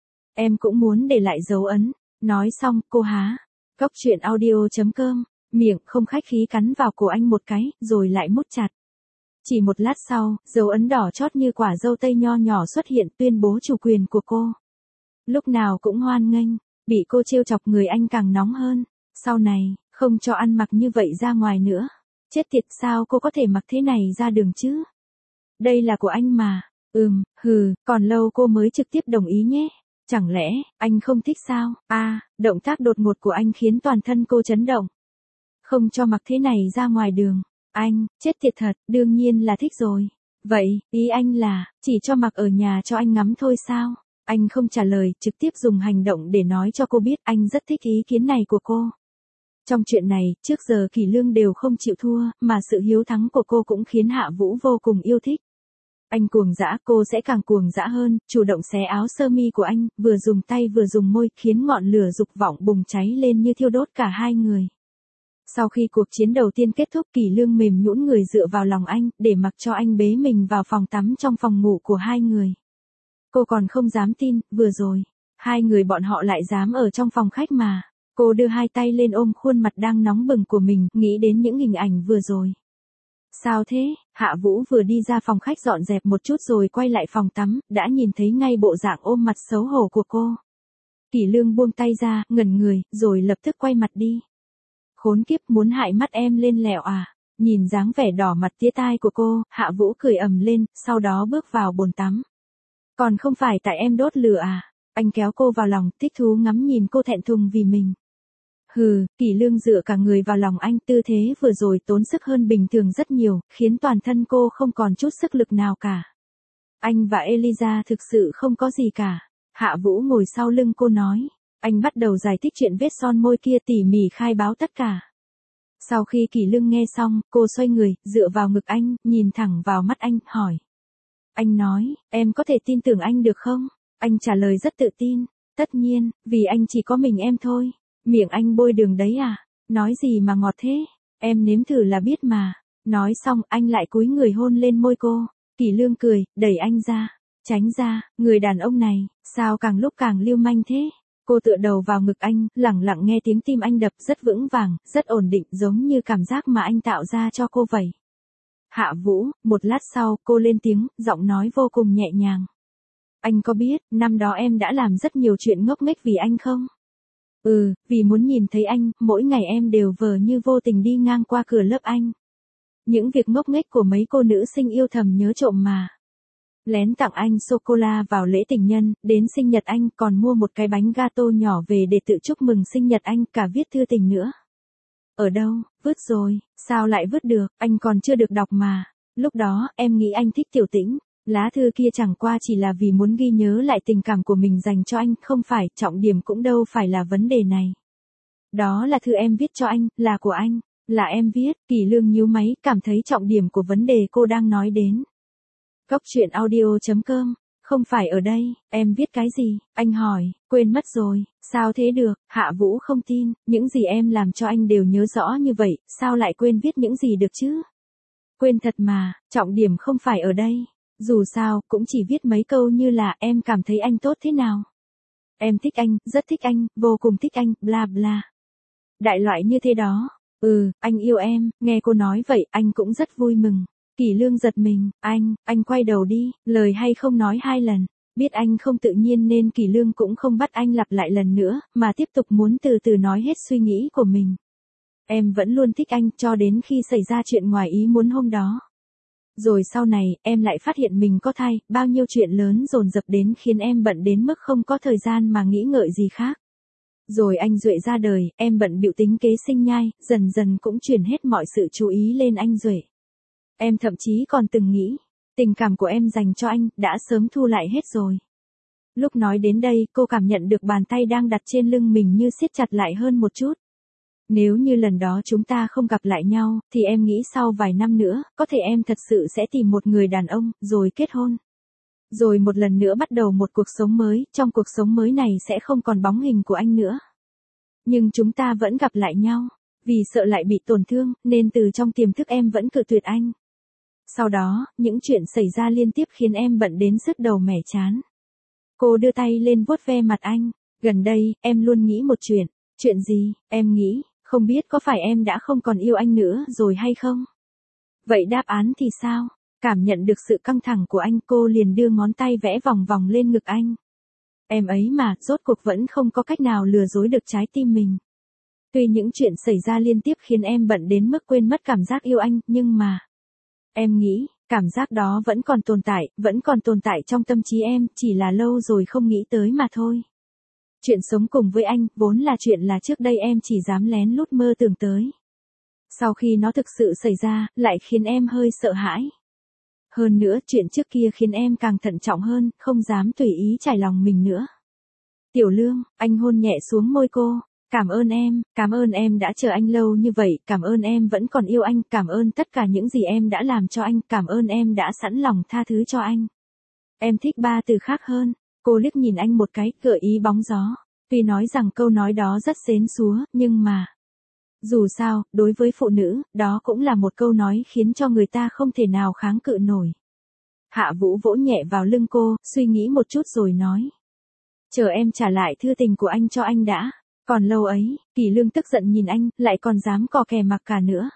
Em cũng muốn để lại dấu ấn. Nói xong, cô há. Góc chuyện audio chấm com. Miệng không khách khí cắn vào cổ anh một cái, rồi lại mút chặt. Chỉ một lát sau, dấu ấn đỏ chót như quả dâu tây nho nhỏ xuất hiện, tuyên bố chủ quyền của cô. Lúc nào cũng hoan nghênh, bị cô trêu chọc người anh càng nóng hơn. Sau này, không cho ăn mặc như vậy ra ngoài nữa. Chết tiệt, sao cô có thể mặc thế này ra đường chứ? Đây là của anh mà. Ừm, hừ, còn lâu cô mới trực tiếp đồng ý nhé. Chẳng lẽ, anh không thích sao? À, động tác đột ngột của anh khiến toàn thân cô chấn động. Không cho mặc thế này ra ngoài đường. Anh, chết tiệt thật, đương nhiên là thích rồi. Vậy, ý anh là, chỉ cho mặc ở nhà cho anh ngắm thôi sao? Anh không trả lời, trực tiếp dùng hành động để nói cho cô biết anh rất thích ý kiến này của cô. Trong chuyện này, trước giờ Kỷ Lương đều không chịu thua, mà sự hiếu thắng của cô cũng khiến Hạ Vũ vô cùng yêu thích. Anh cuồng dã, cô sẽ càng cuồng dã hơn, chủ động xé áo sơ mi của anh, vừa dùng tay vừa dùng môi, khiến ngọn lửa dục vọng bùng cháy lên như thiêu đốt cả hai người. Sau khi cuộc chiến đầu tiên kết thúc, Kỷ Lương mềm nhũn người dựa vào lòng anh, để mặc cho anh bế mình vào phòng tắm trong phòng ngủ của hai người. Cô còn không dám tin, vừa rồi, hai người bọn họ lại dám ở trong phòng khách mà. Cô đưa hai tay lên ôm khuôn mặt đang nóng bừng của mình, nghĩ đến những hình ảnh vừa rồi. Sao thế? Hạ Vũ vừa đi ra phòng khách dọn dẹp một chút rồi quay lại phòng tắm, đã nhìn thấy ngay bộ dạng ôm mặt xấu hổ của cô. Kỷ Lương buông tay ra, ngẩn người, rồi lập tức quay mặt đi. Khốn kiếp, muốn hại mắt em lên lẹo à? Nhìn dáng vẻ đỏ mặt tía tai của cô, Hạ Vũ cười ầm lên, sau đó bước vào bồn tắm. Còn không phải tại em đốt lửa à? Anh kéo cô vào lòng, thích thú ngắm nhìn cô thẹn thùng vì mình. Hừ, Kỷ Lương dựa cả người vào lòng anh, tư thế vừa rồi tốn sức hơn bình thường rất nhiều, khiến toàn thân cô không còn chút sức lực nào cả. Anh và Eliza thực sự không có gì cả. Hạ Vũ ngồi sau lưng cô nói. Anh bắt đầu giải thích chuyện vết son môi kia, tỉ mỉ khai báo tất cả. Sau khi Kỷ Lương nghe xong, cô xoay người, dựa vào ngực anh, nhìn thẳng vào mắt anh, hỏi. Anh nói, em có thể tin tưởng anh được không? Anh trả lời rất tự tin. Tất nhiên, vì anh chỉ có mình em thôi. Miệng anh bôi đường đấy à? Nói gì mà ngọt thế? Em nếm thử là biết mà. Nói xong, anh lại cúi người hôn lên môi cô. Kỷ Lương cười, đẩy anh ra. Tránh ra, người đàn ông này, sao càng lúc càng lưu manh thế? Cô tựa đầu vào ngực anh, lẳng lặng nghe tiếng tim anh đập rất vững vàng, rất ổn định, giống như cảm giác mà anh tạo ra cho cô vậy. Hạ Vũ, một lát sau, cô lên tiếng, giọng nói vô cùng nhẹ nhàng. Anh có biết, năm đó em đã làm rất nhiều chuyện ngốc nghếch vì anh không? Ừ, vì muốn nhìn thấy anh, mỗi ngày em đều vờ như vô tình đi ngang qua cửa lớp anh. Những việc ngốc nghếch của mấy cô nữ sinh yêu thầm nhớ trộm mà. Lén tặng anh sô-cô-la vào lễ tình nhân, đến sinh nhật anh còn mua một cái bánh gato nhỏ về để tự chúc mừng sinh nhật anh, cả viết thư tình nữa. Ở đâu, vứt rồi, sao lại vứt được, anh còn chưa được đọc mà. Lúc đó, em nghĩ anh thích Tiểu Tĩnh. Lá thư kia chẳng qua chỉ là vì muốn ghi nhớ lại tình cảm của mình dành cho anh, không phải, trọng điểm cũng đâu phải là vấn đề này. Đó là thư em viết cho anh, là của anh, là em viết. Kỷ Lương nhíu máy, cảm thấy trọng điểm của vấn đề cô đang nói đến. Góc truyện audio chấm com, không phải ở đây, em viết cái gì? Anh hỏi, quên mất rồi, sao thế được? Hạ Vũ không tin, những gì em làm cho anh đều nhớ rõ như vậy, sao lại quên viết những gì được chứ? Quên thật mà, trọng điểm không phải ở đây. Dù sao, cũng chỉ viết mấy câu như là em cảm thấy anh tốt thế nào. Em thích anh, rất thích anh, vô cùng thích anh, bla bla. Đại loại như thế đó. Ừ, anh yêu em, nghe cô nói vậy, anh cũng rất vui mừng. Kỷ Lương giật mình, anh, anh quay đầu đi, lời hay không nói hai lần. Biết anh không tự nhiên nên Kỷ Lương cũng không bắt anh lặp lại lần nữa, mà tiếp tục muốn từ từ nói hết suy nghĩ của mình. Em vẫn luôn thích anh cho đến khi xảy ra chuyện ngoài ý muốn hôm đó. Rồi sau này, em lại phát hiện mình có thai, bao nhiêu chuyện lớn dồn dập đến khiến em bận đến mức không có thời gian mà nghĩ ngợi gì khác. Rồi anh Duệ ra đời, em bận bịu tính kế sinh nhai, dần dần cũng chuyển hết mọi sự chú ý lên anh Duệ. Em thậm chí còn từng nghĩ, tình cảm của em dành cho anh, đã sớm thu lại hết rồi. Lúc nói đến đây, cô cảm nhận được bàn tay đang đặt trên lưng mình như siết chặt lại hơn một chút. Nếu như lần đó chúng ta không gặp lại nhau, thì em nghĩ sau vài năm nữa, có thể em thật sự sẽ tìm một người đàn ông, rồi kết hôn. Rồi một lần nữa bắt đầu một cuộc sống mới, trong cuộc sống mới này sẽ không còn bóng hình của anh nữa. Nhưng chúng ta vẫn gặp lại nhau, vì sợ lại bị tổn thương, nên từ trong tiềm thức em vẫn cự tuyệt anh. Sau đó, những chuyện xảy ra liên tiếp khiến em bận đến sứt đầu mẻ chán. Cô đưa tay lên vuốt ve mặt anh, gần đây, em luôn nghĩ một chuyện. Chuyện gì, em nghĩ, không biết có phải em đã không còn yêu anh nữa rồi hay không? Vậy đáp án thì sao? Cảm nhận được sự căng thẳng của anh, cô liền đưa ngón tay vẽ vòng vòng lên ngực anh. Em ấy mà, rốt cuộc vẫn không có cách nào lừa dối được trái tim mình. Tuy những chuyện xảy ra liên tiếp khiến em bận đến mức quên mất cảm giác yêu anh, nhưng mà... Em nghĩ, cảm giác đó vẫn còn tồn tại, vẫn còn tồn tại trong tâm trí em, chỉ là lâu rồi không nghĩ tới mà thôi. Chuyện sống cùng với anh, vốn là chuyện là trước đây em chỉ dám lén lút mơ tưởng tới. Sau khi nó thực sự xảy ra, lại khiến em hơi sợ hãi. Hơn nữa, chuyện trước kia khiến em càng thận trọng hơn, không dám tùy ý trải lòng mình nữa. Tiểu Lương, anh hôn nhẹ xuống môi cô, Cảm ơn em, cảm ơn em đã chờ anh lâu như vậy, cảm ơn em vẫn còn yêu anh, cảm ơn tất cả những gì em đã làm cho anh, cảm ơn em đã sẵn lòng tha thứ cho anh. Em thích ba từ khác hơn. Cô liếc nhìn anh một cái, gợi ý bóng gió. Tuy nói rằng câu nói đó rất xến xúa, nhưng mà... Dù sao, đối với phụ nữ, đó cũng là một câu nói khiến cho người ta không thể nào kháng cự nổi. Hạ Vũ vỗ nhẹ vào lưng cô, suy nghĩ một chút rồi nói. Chờ em trả lại thư tình của anh cho anh đã. Còn lâu ấy, Kỳ Lương tức giận nhìn anh, lại còn dám cò kè mặc cả nữa.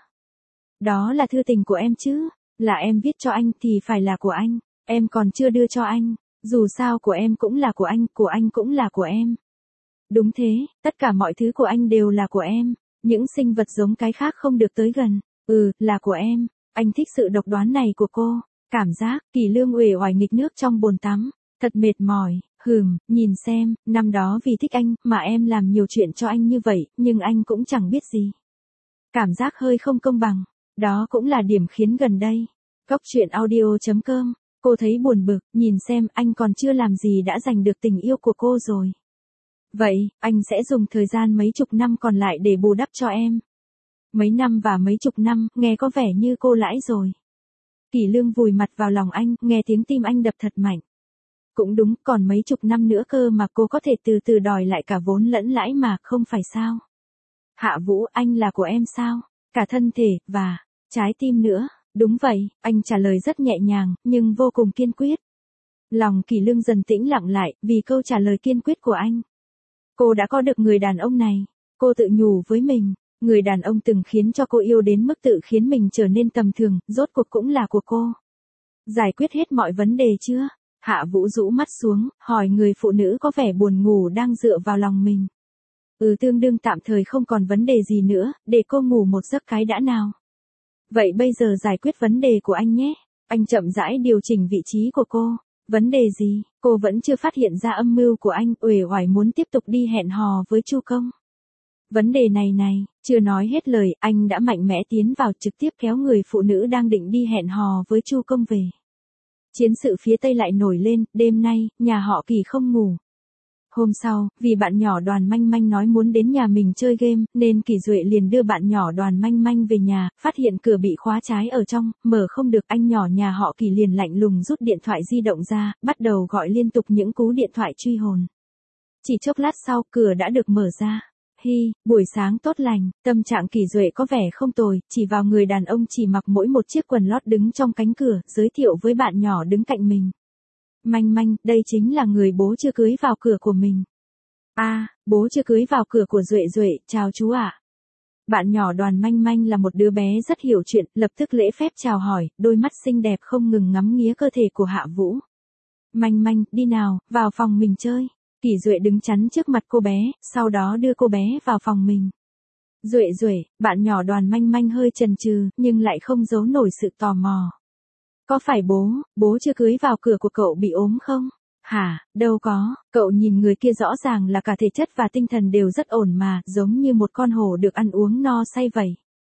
Đó là thư tình của em chứ, là em viết cho anh thì phải là của anh, em còn chưa đưa cho anh, dù sao của em cũng là của anh, của anh cũng là của em. Đúng thế, tất cả mọi thứ của anh đều là của em, những sinh vật giống cái khác không được tới gần, ừ, là của em, anh thích sự độc đoán này của cô, cảm giác, Kỳ Lương uể oải nghịch nước trong bồn tắm, thật mệt mỏi. Hừm, nhìn xem, năm đó vì thích anh, mà em làm nhiều chuyện cho anh như vậy, nhưng anh cũng chẳng biết gì. Cảm giác hơi không công bằng, đó cũng là điểm khiến gần đây. Góc truyện audio chấm com, cô thấy buồn bực, nhìn xem anh còn chưa làm gì đã giành được tình yêu của cô rồi. Vậy, anh sẽ dùng thời gian mấy chục năm còn lại để bù đắp cho em. Mấy năm và mấy chục năm, nghe có vẻ như cô lãi rồi. Kỳ Lương vùi mặt vào lòng anh, nghe tiếng tim anh đập thật mạnh. Cũng đúng, còn mấy chục năm nữa cơ mà cô có thể từ từ đòi lại cả vốn lẫn lãi mà, không phải sao? Hạ Vũ, anh là của em sao? Cả thân thể, và trái tim nữa. Đúng vậy, anh trả lời rất nhẹ nhàng, nhưng vô cùng kiên quyết. Lòng Kỳ Lương dần tĩnh lặng lại, vì câu trả lời kiên quyết của anh. Cô đã có được người đàn ông này. Cô tự nhủ với mình, người đàn ông từng khiến cho cô yêu đến mức tự khiến mình trở nên tầm thường, rốt cuộc cũng là của cô. Giải quyết hết mọi vấn đề chưa? Hạ Vũ rũ mắt xuống, hỏi người phụ nữ có vẻ buồn ngủ đang dựa vào lòng mình. Ừ, tương đương tạm thời không còn vấn đề gì nữa, để cô ngủ một giấc cái đã nào. Vậy bây giờ giải quyết vấn đề của anh nhé. Anh chậm rãi điều chỉnh vị trí của cô. Vấn đề gì? Cô vẫn chưa phát hiện ra âm mưu của anh, uể oải muốn tiếp tục đi hẹn hò với Chu Công. Vấn đề này này, chưa nói hết lời, anh đã mạnh mẽ tiến vào trực tiếp kéo người phụ nữ đang định đi hẹn hò với Chu Công về. Chiến sự phía Tây lại nổi lên, đêm nay, nhà họ Kỳ không ngủ. Hôm sau, vì bạn nhỏ Đoàn Manh Manh nói muốn đến nhà mình chơi game, nên Kỳ Duệ liền đưa bạn nhỏ Đoàn Manh Manh về nhà, phát hiện cửa bị khóa trái ở trong, mở không được, anh nhỏ nhà họ Kỳ liền lạnh lùng rút điện thoại di động ra, bắt đầu gọi liên tục những cú điện thoại truy hồn. Chỉ chốc lát sau, cửa đã được mở ra. Hi, buổi sáng tốt lành, tâm trạng Kỳ Duệ có vẻ không tồi, chỉ vào người đàn ông chỉ mặc mỗi một chiếc quần lót đứng trong cánh cửa, giới thiệu với bạn nhỏ đứng cạnh mình. Manh Manh, đây chính là người bố chưa cưới vào cửa của mình. A, à, bố chưa cưới vào cửa của Duệ Duệ, chào chú ạ. À. Bạn nhỏ Đoàn Manh Manh là một đứa bé rất hiểu chuyện, lập tức lễ phép chào hỏi, đôi mắt xinh đẹp không ngừng ngắm nghía cơ thể của Hạ Vũ. Manh Manh, đi nào, vào phòng mình chơi. Kỳ Duệ đứng chắn trước mặt cô bé, sau đó đưa cô bé vào phòng mình. Duệ Duệ, bạn nhỏ Đoàn Manh Manh hơi chần chừ, nhưng lại không giấu nổi sự tò mò. Có phải bố, bố chưa cưới vào cửa của cậu bị ốm không? Hả, đâu có, cậu nhìn người kia rõ ràng là cả thể chất và tinh thần đều rất ổn mà, giống như một con hổ được ăn uống no say vậy.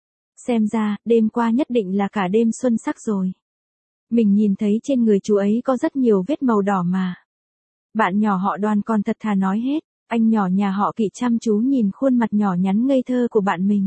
Xem ra, đêm qua nhất định là cả đêm xuân sắc rồi. Mình nhìn thấy trên người chú ấy có rất nhiều vết màu đỏ mà. Bạn nhỏ họ Đoàn còn thật thà nói hết, anh nhỏ nhà họ Kỳ chăm chú nhìn khuôn mặt nhỏ nhắn ngây thơ của bạn mình.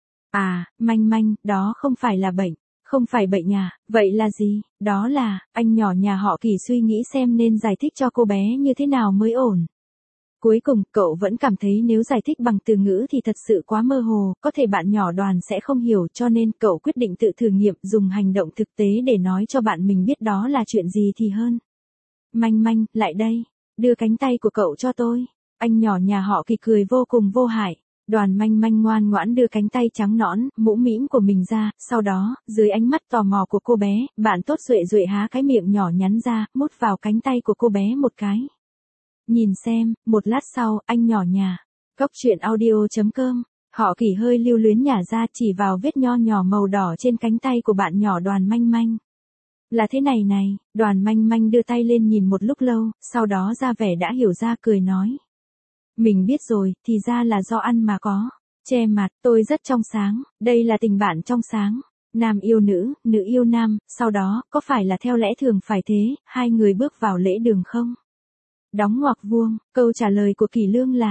À, Manh Manh, đó không phải là bệnh, không phải bệnh à, vậy là gì? Đó là, anh nhỏ nhà họ Kỳ suy nghĩ xem nên giải thích cho cô bé như thế nào mới ổn. Cuối cùng, cậu vẫn cảm thấy nếu giải thích bằng từ ngữ thì thật sự quá mơ hồ, có thể bạn nhỏ Đoàn sẽ không hiểu, cho nên cậu quyết định tự thử nghiệm dùng hành động thực tế để nói cho bạn mình biết đó là chuyện gì thì hơn. Manh Manh, lại đây. Đưa cánh tay của cậu cho tôi. Anh nhỏ nhà họ Kỳ cười vô cùng vô hại. Đoàn Manh Manh ngoan ngoãn đưa cánh tay trắng nõn, mũm mĩm của mình ra, sau đó, dưới ánh mắt tò mò của cô bé, bạn tốt Duệ Duệ há cái miệng nhỏ nhắn ra, mút vào cánh tay của cô bé một cái. Nhìn xem, một lát sau, anh nhỏ nhà. Góc truyện audio chấm com, họ Kỳ hơi lưu luyến nhả ra chỉ vào vết nho nhỏ màu đỏ trên cánh tay của bạn nhỏ Đoàn Manh Manh. Là thế này này, Đoàn Manh Manh đưa tay lên nhìn một lúc lâu, sau đó ra vẻ đã hiểu ra cười nói. Mình biết rồi, thì ra là do ăn mà có. Che mặt, tôi rất trong sáng, đây là tình bạn trong sáng. Nam yêu nữ, nữ yêu nam, sau đó, có phải là theo lẽ thường phải thế, hai người bước vào lễ đường không? Đóng ngoặc vuông, câu trả lời của Kỳ Lương là,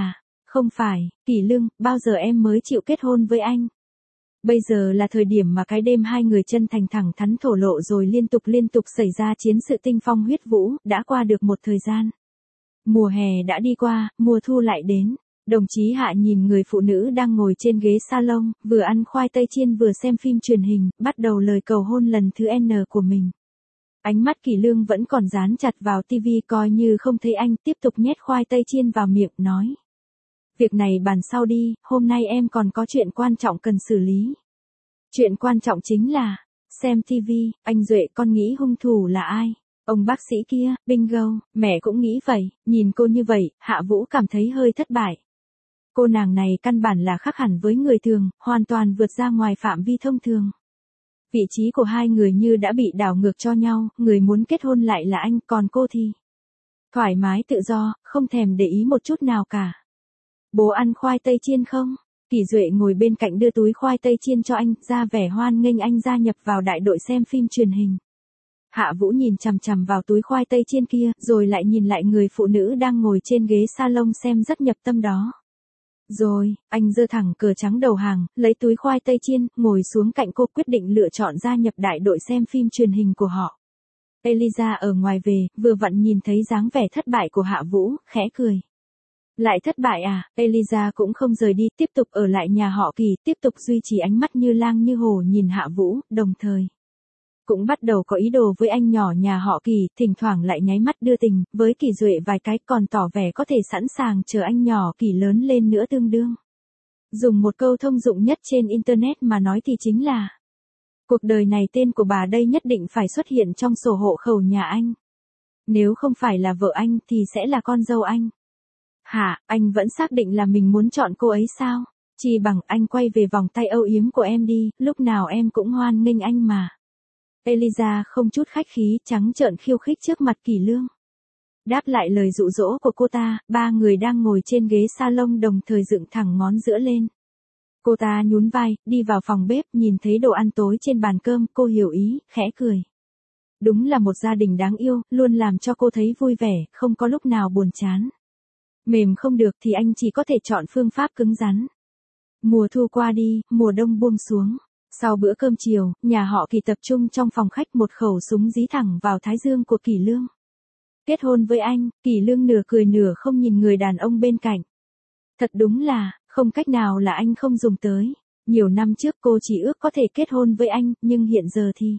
Không phải, Kỷ Lương, bao giờ em mới chịu kết hôn với anh? Bây giờ là thời điểm mà cái đêm hai người chân thành thẳng thắn thổ lộ rồi liên tục liên tục xảy ra chiến sự tinh phong huyết vũ, đã qua được một thời gian. Mùa hè đã đi qua, mùa thu lại đến. Đồng chí Hạ nhìn người phụ nữ đang ngồi trên ghế salon, vừa ăn khoai tây chiên vừa xem phim truyền hình, bắt đầu lời cầu hôn lần thứ N của mình. Ánh mắt Kỷ Lương vẫn còn dán chặt vào tivi coi như không thấy anh, tiếp tục nhét khoai tây chiên vào miệng, nói. Việc này bàn sau đi, hôm nay em còn có chuyện quan trọng cần xử lý. Chuyện quan trọng chính là, xem tivi, anh Duệ con nghĩ hung thủ là ai? Ông bác sĩ kia, bingo, mẹ cũng nghĩ vậy, nhìn cô như vậy, Hạ Vũ cảm thấy hơi thất bại. Cô nàng này căn bản là khác hẳn với người thường, hoàn toàn vượt ra ngoài phạm vi thông thường. Vị trí của hai người như đã bị đảo ngược cho nhau, người muốn kết hôn lại là anh, còn cô thì thoải mái tự do, không thèm để ý một chút nào cả. Bố ăn khoai tây chiên không? Kỷ Duệ ngồi bên cạnh đưa túi khoai tây chiên cho anh, ra vẻ hoan nghênh anh gia nhập vào đại đội xem phim truyền hình. Hạ Vũ nhìn chằm chằm vào túi khoai tây chiên kia, rồi lại nhìn lại người phụ nữ đang ngồi trên ghế salon xem rất nhập tâm đó. Rồi, anh giơ thẳng cờ trắng đầu hàng, lấy túi khoai tây chiên, ngồi xuống cạnh cô, quyết định lựa chọn gia nhập đại đội xem phim truyền hình của họ. Eliza ở ngoài về, vừa vặn nhìn thấy dáng vẻ thất bại của Hạ Vũ, khẽ cười. Lại thất bại à? Eliza cũng không rời đi, tiếp tục ở lại nhà họ Kỷ, tiếp tục duy trì ánh mắt như lang như hổ nhìn Hạ Vũ, đồng thời cũng bắt đầu có ý đồ với anh nhỏ nhà họ Kỷ, thỉnh thoảng lại nháy mắt đưa tình với Kỷ Duệ vài cái, còn tỏ vẻ có thể sẵn sàng chờ anh nhỏ Kỷ lớn lên nữa tương đương. Dùng một câu thông dụng nhất trên internet mà nói thì chính là, cuộc đời này tên của bà đây nhất định phải xuất hiện trong sổ hộ khẩu nhà anh. Nếu không phải là vợ anh thì sẽ là con dâu anh. Hả, anh vẫn xác định là mình muốn chọn cô ấy sao? Chỉ bằng anh quay về vòng tay âu yếm của em đi, lúc nào em cũng hoan nghênh anh mà. Eliza không chút khách khí, trắng trợn khiêu khích trước mặt Kỷ Lương. Đáp lại lời dụ dỗ của cô ta, ba người đang ngồi trên ghế salon đồng thời dựng thẳng ngón giữa lên. Cô ta nhún vai, đi vào phòng bếp, nhìn thấy đồ ăn tối trên bàn cơm, cô hiểu ý, khẽ cười. Đúng là một gia đình đáng yêu, luôn làm cho cô thấy vui vẻ, không có lúc nào buồn chán. Mềm không được thì anh chỉ có thể chọn phương pháp cứng rắn. Mùa thu qua đi, mùa đông buông xuống. Sau bữa cơm chiều, nhà họ Kỷ tập trung trong phòng khách, một khẩu súng dí thẳng vào thái dương của Kỷ Lương. Kết hôn với anh, Kỷ Lương nửa cười nửa không nhìn người đàn ông bên cạnh. Thật đúng là, không cách nào là anh không dùng tới. Nhiều năm trước cô chỉ ước có thể kết hôn với anh, nhưng hiện giờ thì...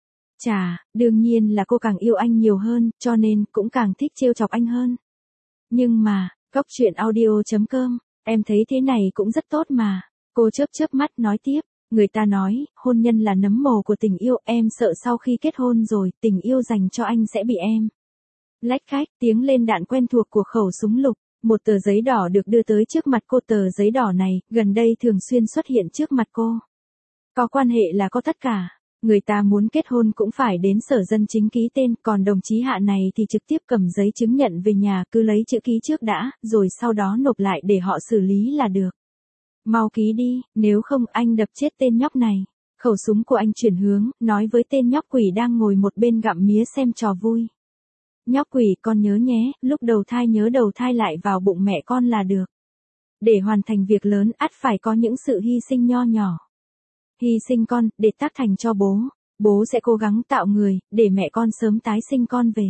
Chà, đương nhiên là cô càng yêu anh nhiều hơn, cho nên cũng càng thích trêu chọc anh hơn. Nhưng mà, góc truyện audio chấm com, em thấy thế này cũng rất tốt mà. Cô chớp chớp mắt nói tiếp. Người ta nói, hôn nhân là nấm mồ của tình yêu, em sợ sau khi kết hôn rồi, tình yêu dành cho anh sẽ bị em. Lách khách, tiếng lên đạn quen thuộc của khẩu súng lục, một tờ giấy đỏ được đưa tới trước mặt cô, tờ giấy đỏ này, gần đây thường xuyên xuất hiện trước mặt cô. Có quan hệ là có tất cả, người ta muốn kết hôn cũng phải đến sở dân chính ký tên, còn đồng chí Hạ này thì trực tiếp cầm giấy chứng nhận về nhà, cứ lấy chữ ký trước đã, rồi sau đó nộp lại để họ xử lý là được. Mau ký đi, nếu không anh đập chết tên nhóc này. Khẩu súng của anh chuyển hướng, nói với tên nhóc quỷ đang ngồi một bên gặm mía xem trò vui. Nhóc quỷ, con nhớ nhé, lúc đầu thai nhớ đầu thai lại vào bụng mẹ con là được. Để hoàn thành việc lớn ắt phải có những sự hy sinh nho nhỏ. Hy sinh con, để tác thành cho bố. Bố sẽ cố gắng tạo người, để mẹ con sớm tái sinh con về.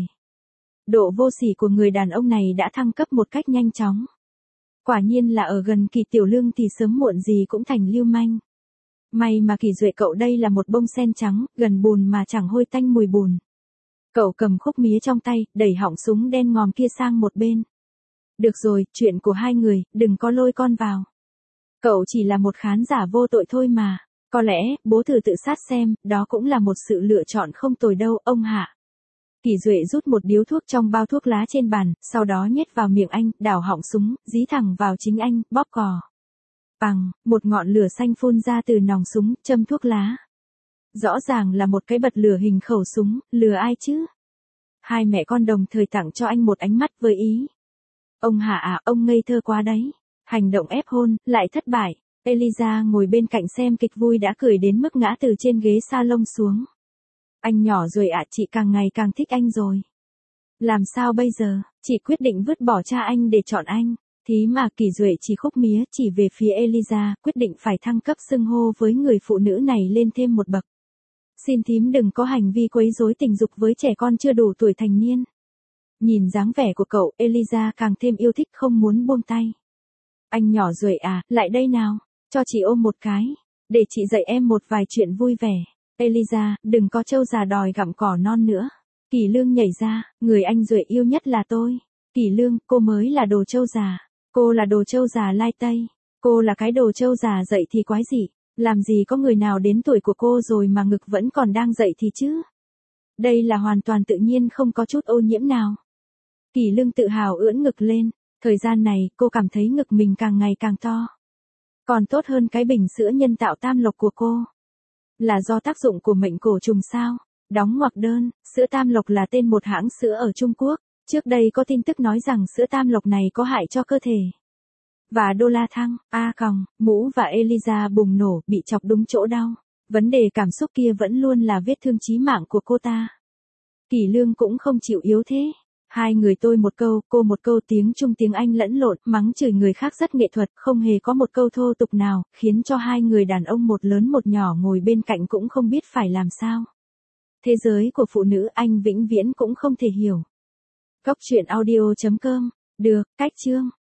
Độ vô sỉ của người đàn ông này đã thăng cấp một cách nhanh chóng. Quả nhiên là ở gần Kỷ Tiểu Lương thì sớm muộn gì cũng thành lưu manh. May mà Kỷ Duệ cậu đây là một bông sen trắng, gần bùn mà chẳng hôi tanh mùi bùn. Cậu cầm khúc mía trong tay, đẩy họng súng đen ngòm kia sang một bên. Được rồi, chuyện của hai người, đừng có lôi con vào. Cậu chỉ là một khán giả vô tội thôi mà. Có lẽ, bố thử tự sát xem, đó cũng là một sự lựa chọn không tồi đâu, ông Hạ. Kỷ Duệ rút một điếu thuốc trong bao thuốc lá trên bàn, sau đó nhét vào miệng anh, đảo họng súng, dí thẳng vào chính anh, bóp cò. Bằng, một ngọn lửa xanh phun ra từ nòng súng, châm thuốc lá. Rõ ràng là một cái bật lửa hình khẩu súng, lừa ai chứ? Hai mẹ con đồng thời tặng cho anh một ánh mắt với ý. Ông Hạ à, ông ngây thơ quá đấy. Hành động ép hôn, lại thất bại. Eliza ngồi bên cạnh xem kịch vui đã cười đến mức ngã từ trên ghế salon xuống. Anh nhỏ rồi ạ, chị càng ngày càng thích anh rồi. Làm sao bây giờ, chị quyết định vứt bỏ cha anh để chọn anh. Thí mà Kỳ Duệ chỉ khúc mía chỉ về phía Eliza, quyết định phải thăng cấp xưng hô với người phụ nữ này lên thêm một bậc. Xin thím đừng có hành vi quấy rối tình dục với trẻ con chưa đủ tuổi thành niên. Nhìn dáng vẻ của cậu, Eliza càng thêm yêu thích không muốn buông tay. Anh nhỏ Duệ à, lại đây nào, cho chị ôm một cái, để chị dạy em một vài chuyện vui vẻ. Eliza, đừng có trâu già đòi gặm cỏ non nữa. Kỳ Lương nhảy ra, người anh Duệ yêu nhất là tôi. Kỳ Lương, cô mới là đồ trâu già. Cô là đồ trâu già lai tây. Cô là cái đồ trâu già dậy thì quái gì. Làm gì có người nào đến tuổi của cô rồi mà ngực vẫn còn đang dậy thì chứ. Đây là hoàn toàn tự nhiên không có chút ô nhiễm nào. Kỳ Lương tự hào ưỡn ngực lên. Thời gian này cô cảm thấy ngực mình càng ngày càng to. Còn tốt hơn cái bình sữa nhân tạo tam lộc của cô. Là do tác dụng của mệnh cổ trùng sao? Đóng ngoặc đơn, sữa tam lộc là tên một hãng sữa ở Trung Quốc. Trước đây có tin tức nói rằng sữa tam lộc này có hại cho cơ thể. Và đô la thăng, A còng, Mũ và Eliza bùng nổ bị chọc đúng chỗ đau. Vấn đề cảm xúc kia vẫn luôn là vết thương chí mạng của cô ta. Kỳ Lương cũng không chịu yếu thế. Hai người tôi một câu, cô một câu, tiếng Trung tiếng Anh lẫn lộn, mắng chửi người khác rất nghệ thuật, không hề có một câu thô tục nào, khiến cho hai người đàn ông một lớn một nhỏ ngồi bên cạnh cũng không biết phải làm sao. Thế giới của phụ nữ anh vĩnh viễn cũng không thể hiểu. Góc truyện audio chấm com. Được, cách chương.